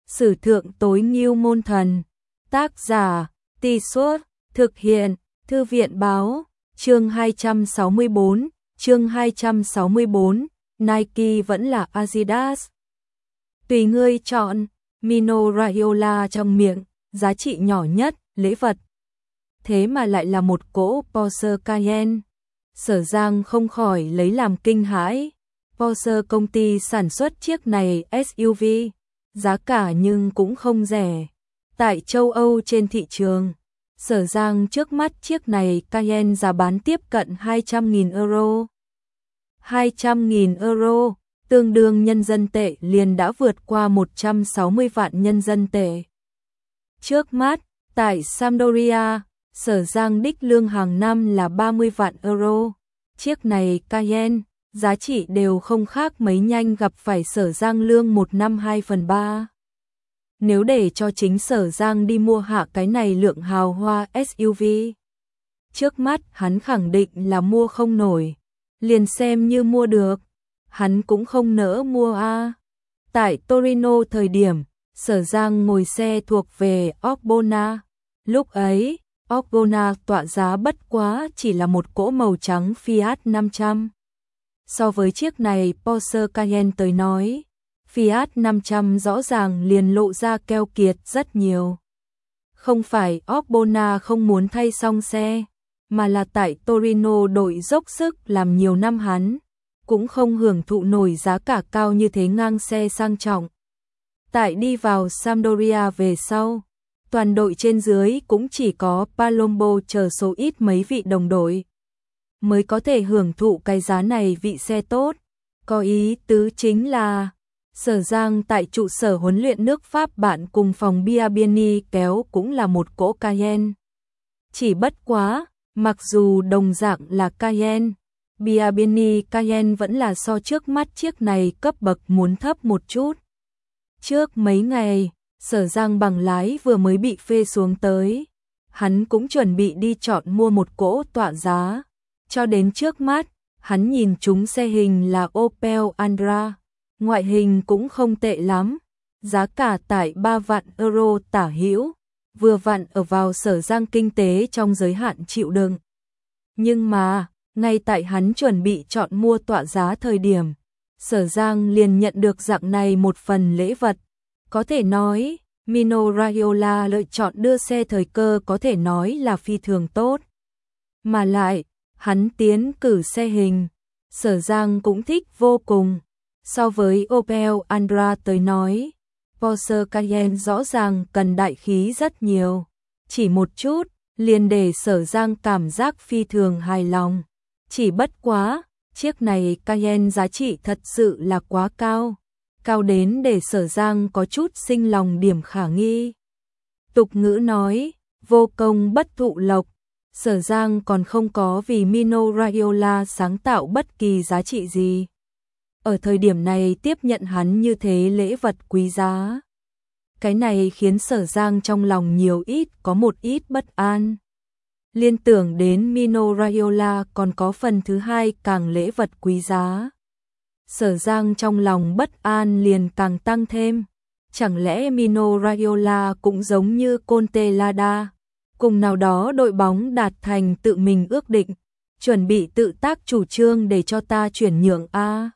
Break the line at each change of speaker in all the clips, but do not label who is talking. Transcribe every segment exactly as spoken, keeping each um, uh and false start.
Sử thượng tối ngưu môn thần. Tác giả, Tì Suốt, thực hiện, Thư viện báo, chương hai trăm sáu mươi bốn, chương hai trăm sáu mươi bốn, Nike vẫn là Adidas. Tùy ngươi chọn, Mino Raiola trong miệng, giá trị nhỏ nhất, lễ vật. Thế mà lại là một cỗ Porsche Cayenne. Sở Giang không khỏi lấy làm kinh hãi. Porsche công ty sản xuất chiếc này ét u vê, giá cả nhưng cũng không rẻ. Tại châu Âu trên thị trường, Sở Giang trước mắt chiếc này Cayenne giá bán tiếp cận hai trăm nghìn euro. hai trăm nghìn euro, tương đương nhân dân tệ liền đã vượt qua một trăm sáu mươi vạn nhân dân tệ. Trước mắt, tại Sampdoria, Sở Giang đích lương hàng năm là ba mươi vạn euro. Chiếc này Cayenne, giá trị đều không khác mấy, nhanh gặp phải Sở Giang lương một năm hai phần ba. Nếu để cho chính Sở Giang đi mua hạ cái này lượng hào hoa ét u vê, trước mắt hắn khẳng định là mua không nổi. Liền xem như mua được, hắn cũng không nỡ mua a. Tại Torino thời điểm, Sở Giang ngồi xe thuộc về Orgona. Lúc ấy, Orgona tọa giá bất quá chỉ là một cỗ màu trắng Fiat năm trăm. So với chiếc này Porsche Cayenne tới nói, Fiat năm trăm rõ ràng liền lộ ra keo kiệt rất nhiều. Không phải Orgona không muốn thay xong xe, mà là tại Torino đội dốc sức làm nhiều năm, hắn cũng không hưởng thụ nổi giá cả cao như thế ngang xe sang trọng. Tại đi vào Sampdoria về sau, toàn đội trên dưới cũng chỉ có Palombo chờ số ít mấy vị đồng đội mới có thể hưởng thụ cái giá này vị xe tốt. Có ý tứ chính là Sở Giang tại trụ sở huấn luyện nước Pháp bạn cùng phòng Biabiani kéo cũng là một cỗ Cayenne. Chỉ bất quá, mặc dù đồng dạng là Cayenne, Biabiani Cayenne vẫn là so trước mắt chiếc này cấp bậc muốn thấp một chút. Trước mấy ngày, Sở Giang bằng lái vừa mới bị phê xuống tới, hắn cũng chuẩn bị đi chọn mua một cỗ tọa giá. Cho đến trước mắt, hắn nhìn chúng xe hình là Opel Andra, ngoại hình cũng không tệ lắm, giá cả tại ba vạn euro tả hữu, vừa vặn ở vào Sở Giang kinh tế trong giới hạn chịu đựng. Nhưng mà, ngay tại hắn chuẩn bị chọn mua tọa giá thời điểm, Sở Giang liền nhận được dạng này một phần lễ vật. Có thể nói, Mino Raiola lựa chọn đưa xe thời cơ có thể nói là phi thường tốt. Mà lại, hắn tiến cử xe hình, Sở Giang cũng thích vô cùng. So với Opel Andra tới nói, Porsche Cayenne rõ ràng cần đại khí rất nhiều. Chỉ một chút, liền để Sở Giang cảm giác phi thường hài lòng. Chỉ bất quá, chiếc này Cayenne giá trị thật sự là quá cao. Cao đến để Sở Giang có chút sinh lòng điểm khả nghi. Tục ngữ nói, vô công bất thụ lộc. Sở Giang còn không có vì Mino Raiola sáng tạo bất kỳ giá trị gì. Ở thời điểm này tiếp nhận hắn như thế lễ vật quý giá. Cái này khiến Sở Giang trong lòng nhiều ít có một ít bất an. Liên tưởng đến Mino Raiola còn có phần thứ hai càng lễ vật quý giá. Sở Giang trong lòng bất an liền càng tăng thêm. Chẳng lẽ Mino Raiola cũng giống như Conte Lada, cùng nào đó đội bóng đạt thành tự mình ước định, chuẩn bị tự tác chủ trương để cho ta chuyển nhượng a?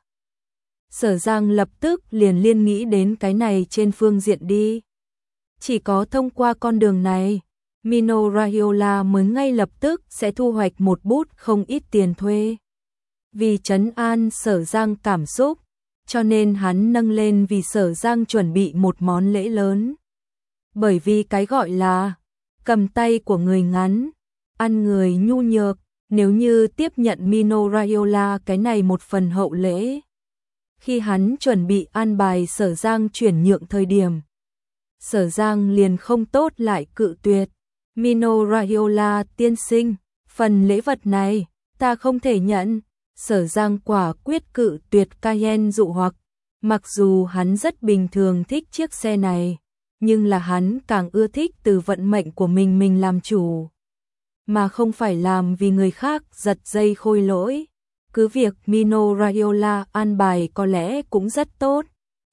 Sở Giang lập tức liền liên nghĩ đến cái này trên phương diện đi. Chỉ có thông qua con đường này, Mino Raiola mới ngay lập tức sẽ thu hoạch một bút không ít tiền thuê. Vì trấn an Sở Giang cảm xúc, cho nên hắn nâng lên vì Sở Giang chuẩn bị một món lễ lớn. Bởi vì cái gọi là cầm tay của người ngắn, ăn người nhu nhược, nếu như tiếp nhận Mino Raiola cái này một phần hậu lễ. Khi hắn chuẩn bị an bài Sở Giang chuyển nhượng thời điểm, Sở Giang liền không tốt lại cự tuyệt. Mino Raiola tiên sinh, phần lễ vật này, ta không thể nhận. Sở Giang quả quyết cự tuyệt Cayenne dụ hoặc. Mặc dù hắn rất bình thường thích chiếc xe này, nhưng là hắn càng ưa thích từ vận mệnh của mình mình làm chủ, mà không phải làm vì người khác giật dây khôi lỗi. Cứ việc Mino Raiola an bài có lẽ cũng rất tốt,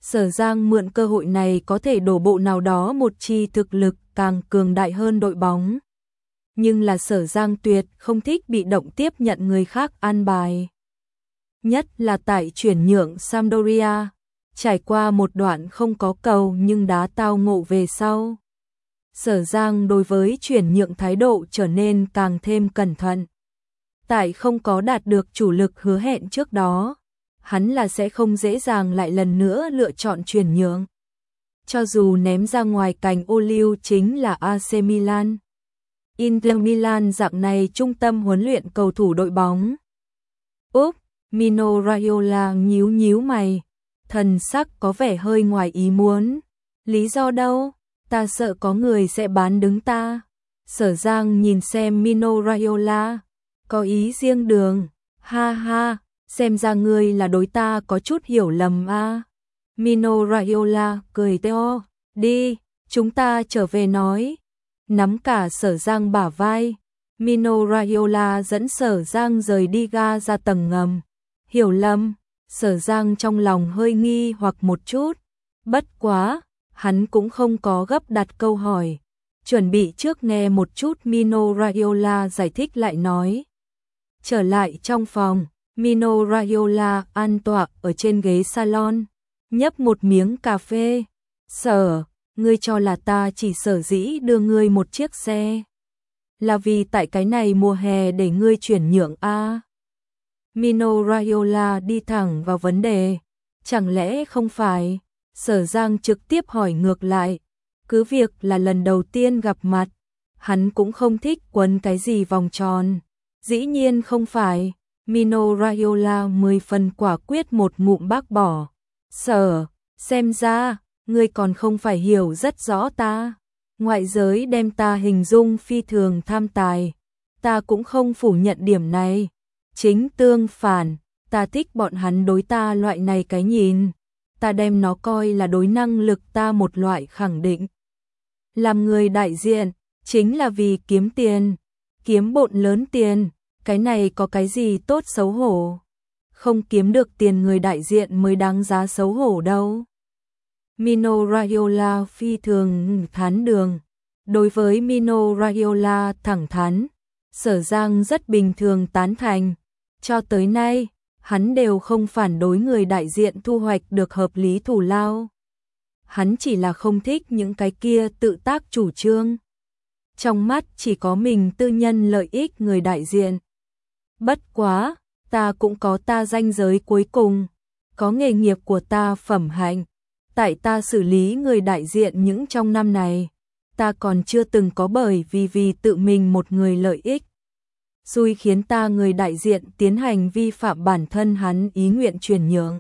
Sở Giang mượn cơ hội này có thể đổ bộ nào đó một chi thực lực càng cường đại hơn đội bóng. Nhưng là Sở Giang tuyệt không thích bị động tiếp nhận người khác an bài. Nhất là tại chuyển nhượng Sampdoria, trải qua một đoạn không có cầu nhưng đá tao ngộ về sau. Sở Giang đối với chuyển nhượng thái độ trở nên càng thêm cẩn thận. Tại không có đạt được chủ lực hứa hẹn trước đó, hắn là sẽ không dễ dàng lại lần nữa lựa chọn chuyển nhượng. Cho dù ném ra ngoài cành ô liu chính là a xê Milan. Inter Milan dạng này trung tâm huấn luyện cầu thủ đội bóng. Úp, Mino Raiola nhíu nhíu mày, thần sắc có vẻ hơi ngoài ý muốn. Lý do đâu? Ta sợ có người sẽ bán đứng ta. Sở Giang nhìn xem Mino Raiola, có ý riêng đường. Ha ha, xem ra ngươi là đối ta có chút hiểu lầm a. À. Mino Raiola cười teo, đi, chúng ta trở về nói. Nắm cả Sở Giang bả vai, Mino Raiola dẫn Sở Giang rời đi ga ra tầng ngầm. Hiểu lầm, Sở Giang trong lòng hơi nghi hoặc một chút. Bất quá, hắn cũng không có gấp đặt câu hỏi. Chuẩn bị trước nghe một chút Mino Raiola giải thích lại nói. Trở lại trong phòng, Mino Raiola an tọa ở trên ghế salon, nhấp một miếng cà phê. Sở, ngươi cho là ta chỉ sở dĩ đưa ngươi một chiếc xe. Là vì tại cái này mùa hè để ngươi chuyển nhượng a. À? Mino Raiola đi thẳng vào vấn đề. Chẳng lẽ không phải? Sở Giang trực tiếp hỏi ngược lại. Cứ việc là lần đầu tiên gặp mặt, hắn cũng không thích quấn cái gì vòng tròn. Dĩ nhiên không phải. Mino Raiola mười phần quả quyết một ngụm bác bỏ. Sở, xem ra, ngươi còn không phải hiểu rất rõ ta. Ngoại giới đem ta hình dung phi thường tham tài. Ta cũng không phủ nhận điểm này. Chính tương phản, ta thích bọn hắn đối ta loại này cái nhìn. Ta đem nó coi là đối năng lực ta một loại khẳng định. Làm người đại diện, chính là vì kiếm tiền. Kiếm bộn lớn tiền, cái này có cái gì tốt xấu hổ. Không kiếm được tiền người đại diện mới đáng giá xấu hổ đâu. Mino Raiola phi thường thán đường. Đối với Mino Raiola thẳng thắn, Sở Giang rất bình thường tán thành. Cho tới nay, hắn đều không phản đối người đại diện thu hoạch được hợp lý thù lao. Hắn chỉ là không thích những cái kia tự tác chủ trương. Trong mắt chỉ có mình tư nhân lợi ích người đại diện. Bất quá, ta cũng có ta ranh giới cuối cùng. Có nghề nghiệp của ta phẩm hạnh. Tại ta xử lý người đại diện những trong năm này, ta còn chưa từng có bởi vì vì tự mình một người lợi ích. Xui khiến ta người đại diện tiến hành vi phạm bản thân hắn ý nguyện chuyển nhượng.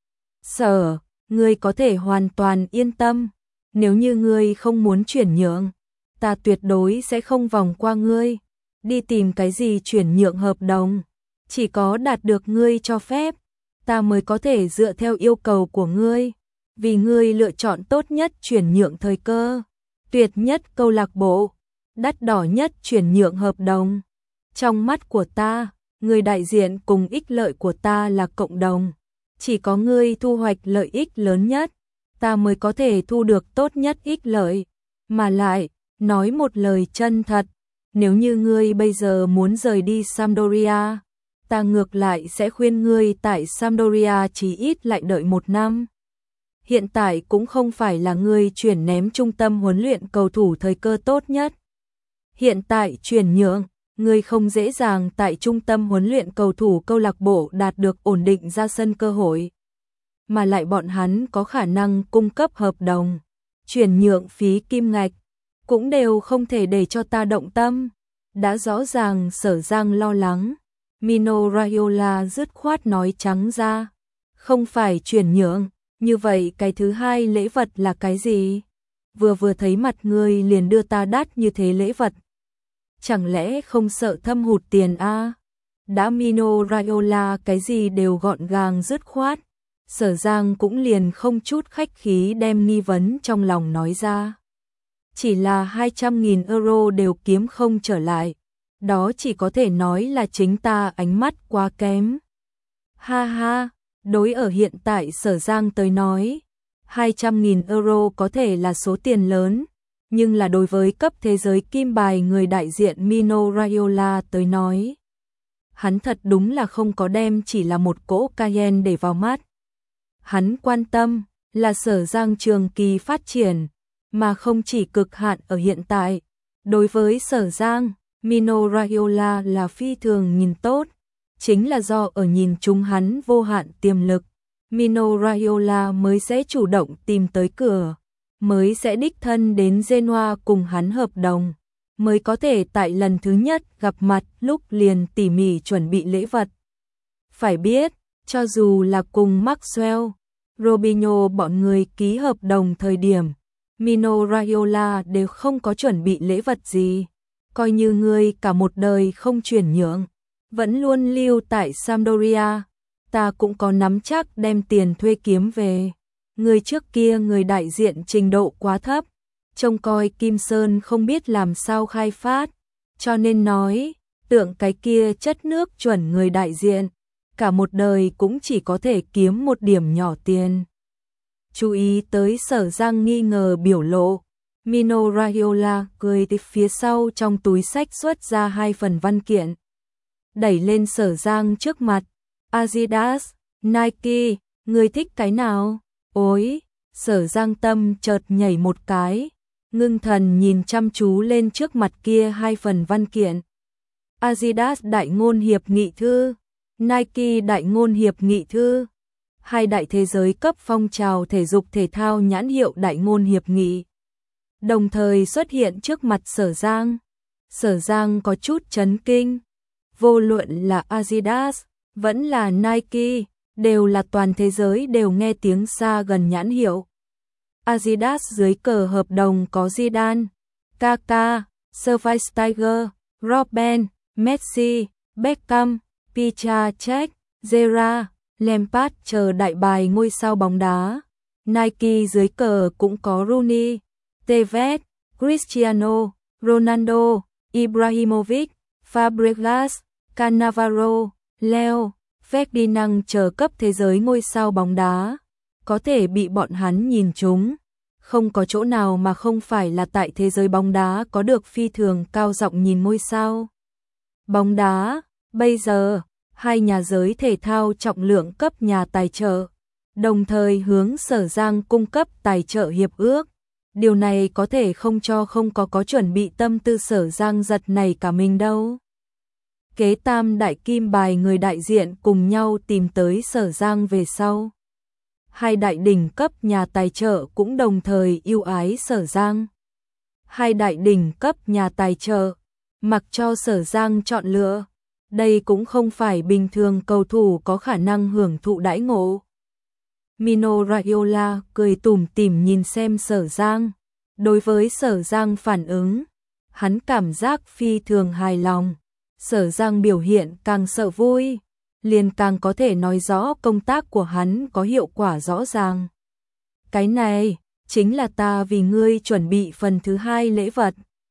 Sở, ngươi có thể hoàn toàn yên tâm. Nếu như ngươi không muốn chuyển nhượng, ta tuyệt đối sẽ không vòng qua ngươi. Đi tìm cái gì chuyển nhượng hợp đồng. Chỉ có đạt được ngươi cho phép, ta mới có thể dựa theo yêu cầu của ngươi. Vì ngươi lựa chọn tốt nhất chuyển nhượng thời cơ, tuyệt nhất câu lạc bộ, đắt đỏ nhất chuyển nhượng hợp đồng. Trong mắt của ta, người đại diện cùng ích lợi của ta là cộng đồng. Chỉ có ngươi thu hoạch lợi ích lớn nhất, ta mới có thể thu được tốt nhất ích lợi. Mà lại, nói một lời chân thật, nếu như ngươi bây giờ muốn rời đi Sampdoria, ta ngược lại sẽ khuyên ngươi tại Sampdoria chỉ ít lại đợi một năm. Hiện tại cũng không phải là ngươi chuyển ném trung tâm huấn luyện cầu thủ thời cơ tốt nhất. Hiện tại chuyển nhượng, ngươi không dễ dàng tại trung tâm huấn luyện cầu thủ câu lạc bộ đạt được ổn định ra sân cơ hội. Mà lại bọn hắn có khả năng cung cấp hợp đồng, chuyển nhượng phí kim ngạch, cũng đều không thể để cho ta động tâm. Đã rõ ràng Sở Giang lo lắng, Mino Raiola dứt khoát nói trắng ra. Không phải chuyển nhượng, như vậy cái thứ hai lễ vật là cái gì? Vừa vừa thấy mặt ngươi liền đưa ta đắt như thế lễ vật. Chẳng lẽ không sợ thâm hụt tiền a? À? Đã Mino Raiola cái gì đều gọn gàng dứt khoát. Sở Giang cũng liền không chút khách khí đem nghi vấn trong lòng nói ra. Chỉ là hai trăm nghìn euro đều kiếm không trở lại. Đó chỉ có thể nói là chính ta ánh mắt quá kém. Ha ha, đối ở hiện tại Sở Giang tới nói, hai trăm nghìn euro có thể là số tiền lớn, nhưng là đối với cấp thế giới kim bài người đại diện Mino Raiola tới nói. Hắn thật đúng là không có đem chỉ là một cỗ Cayenne để vào mắt. Hắn quan tâm là Sở Giang trường kỳ phát triển, mà không chỉ cực hạn ở hiện tại. Đối với Sở Giang, Mino Raiola là phi thường nhìn tốt, chính là do ở nhìn chúng hắn vô hạn tiềm lực. Mino Raiola mới sẽ chủ động tìm tới cửa, mới sẽ đích thân đến Genoa cùng hắn hợp đồng, mới có thể tại lần thứ nhất gặp mặt lúc liền tỉ mỉ chuẩn bị lễ vật. Phải biết, cho dù là cùng Maxwell, Robinho bọn người ký hợp đồng thời điểm, Mino Raiola đều không có chuẩn bị lễ vật gì, coi như người cả một đời không chuyển nhượng, vẫn luôn lưu tại Sampdoria, ta cũng có nắm chắc đem tiền thuê kiếm về. Người trước kia người đại diện trình độ quá thấp, trông coi Kim Sơn không biết làm sao khai phát, cho nên nói, tượng cái kia chất nước chuẩn người đại diện, cả một đời cũng chỉ có thể kiếm một điểm nhỏ tiền. Chú ý tới Sở Giang nghi ngờ biểu lộ, Mino Raiola cười từ phía sau trong túi sách xuất ra hai phần văn kiện, đẩy lên Sở Giang trước mặt. Adidas, Nike, người thích cái nào? Ôi, Sở Giang tâm chợt nhảy một cái, ngưng thần nhìn chăm chú lên trước mặt kia hai phần văn kiện. Adidas đại ngôn hiệp nghị thư, Nike đại ngôn hiệp nghị thư, hai đại thế giới cấp phong trào thể dục thể thao nhãn hiệu đại ngôn hiệp nghị, đồng thời xuất hiện trước mặt Sở Giang. Sở Giang có chút chấn kinh, vô luận là Adidas, vẫn là Nike, đều là toàn thế giới đều nghe tiếng xa gần nhãn hiệu. Adidas dưới cờ hợp đồng có Zidane, Kaká, Schweinsteiger, Robben, Messi, Beckham, Piszczek, Gerrard, Lampard chờ đại bài ngôi sao bóng đá. Nike dưới cờ cũng có Rooney, Tevez, Cristiano Ronaldo, Ibrahimovic, Fabregas, Cannavaro, Leo, Ferdinand chờ cấp thế giới ngôi sao bóng đá, có thể bị bọn hắn nhìn trúng, không có chỗ nào mà không phải là tại thế giới bóng đá có được phi thường cao giọng nhìn ngôi sao. Bóng đá, bây giờ, hai nhà giới thể thao trọng lượng cấp nhà tài trợ, đồng thời hướng Sở Giang cung cấp tài trợ hiệp ước. Điều này có thể không cho không có có chuẩn bị tâm tư Sở Giang giật này cả mình đâu. Kế tam đại kim bài người đại diện cùng nhau tìm tới Sở Giang về sau. Hai đại đỉnh cấp nhà tài trợ cũng đồng thời yêu ái Sở Giang. Hai đại đỉnh cấp nhà tài trợ, mặc cho Sở Giang chọn lựa, đây cũng không phải bình thường cầu thủ có khả năng hưởng thụ đãi ngộ. Mino Raiola cười tủm tỉm nhìn xem Sở Giang. Đối với Sở Giang phản ứng, hắn cảm giác phi thường hài lòng. Sở Giang biểu hiện càng sợ vui, liền càng có thể nói rõ công tác của hắn có hiệu quả rõ ràng. Cái này, chính là ta vì ngươi chuẩn bị phần thứ hai lễ vật.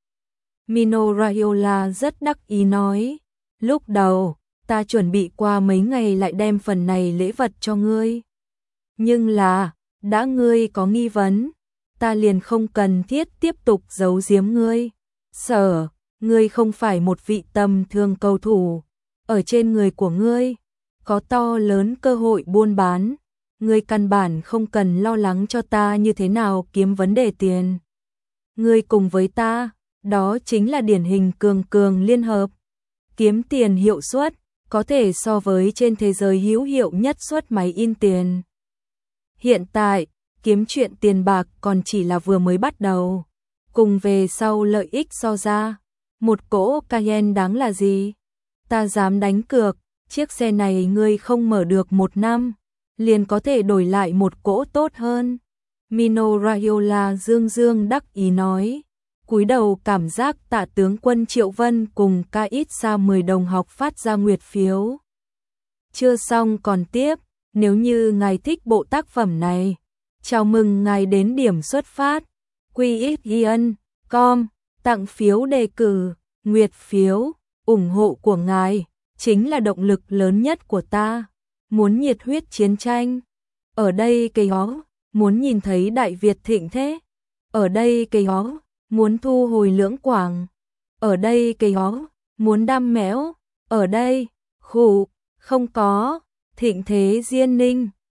Mino Raiola rất đắc ý nói, lúc đầu, ta chuẩn bị qua mấy ngày lại đem phần này lễ vật cho ngươi. Nhưng là, đã ngươi có nghi vấn, ta liền không cần thiết tiếp tục giấu giếm ngươi. Sở, ngươi không phải một vị tầm thường cầu thủ, ở trên người của ngươi, có to lớn cơ hội buôn bán, ngươi căn bản không cần lo lắng cho ta như thế nào kiếm vấn đề tiền. Ngươi cùng với ta, đó chính là điển hình cường cường liên hợp. Kiếm tiền hiệu suất, có thể so với trên thế giới hữu hiệu nhất suất máy in tiền. Hiện tại, kiếm chuyện tiền bạc còn chỉ là vừa mới bắt đầu. Cùng về sau lợi ích so ra, một cỗ Cayenne đáng là gì? Ta dám đánh cược, chiếc xe này ngươi không mở được một năm, liền có thể đổi lại một cỗ tốt hơn. Mino Raiola dương dương đắc ý nói, cúi đầu cảm giác Tạ tướng quân Triệu Vân cùng ca ít xa mười đồng học phát ra nguyệt phiếu. Chưa xong còn tiếp, nếu như ngài thích bộ tác phẩm này, chào mừng ngài đến điểm xuất phát, quy ích yên chấm com, tặng phiếu đề cử, nguyệt phiếu, ủng hộ của ngài, chính là động lực lớn nhất của ta, muốn nhiệt huyết chiến tranh. Ở đây cây ó, muốn nhìn thấy Đại Việt thịnh thế. Ở đây cây ó, muốn thu hồi Lưỡng Quảng. Ở đây cây ó, muốn đam mẽo. Ở đây, khụ, không có, thịnh thế Diên Ninh.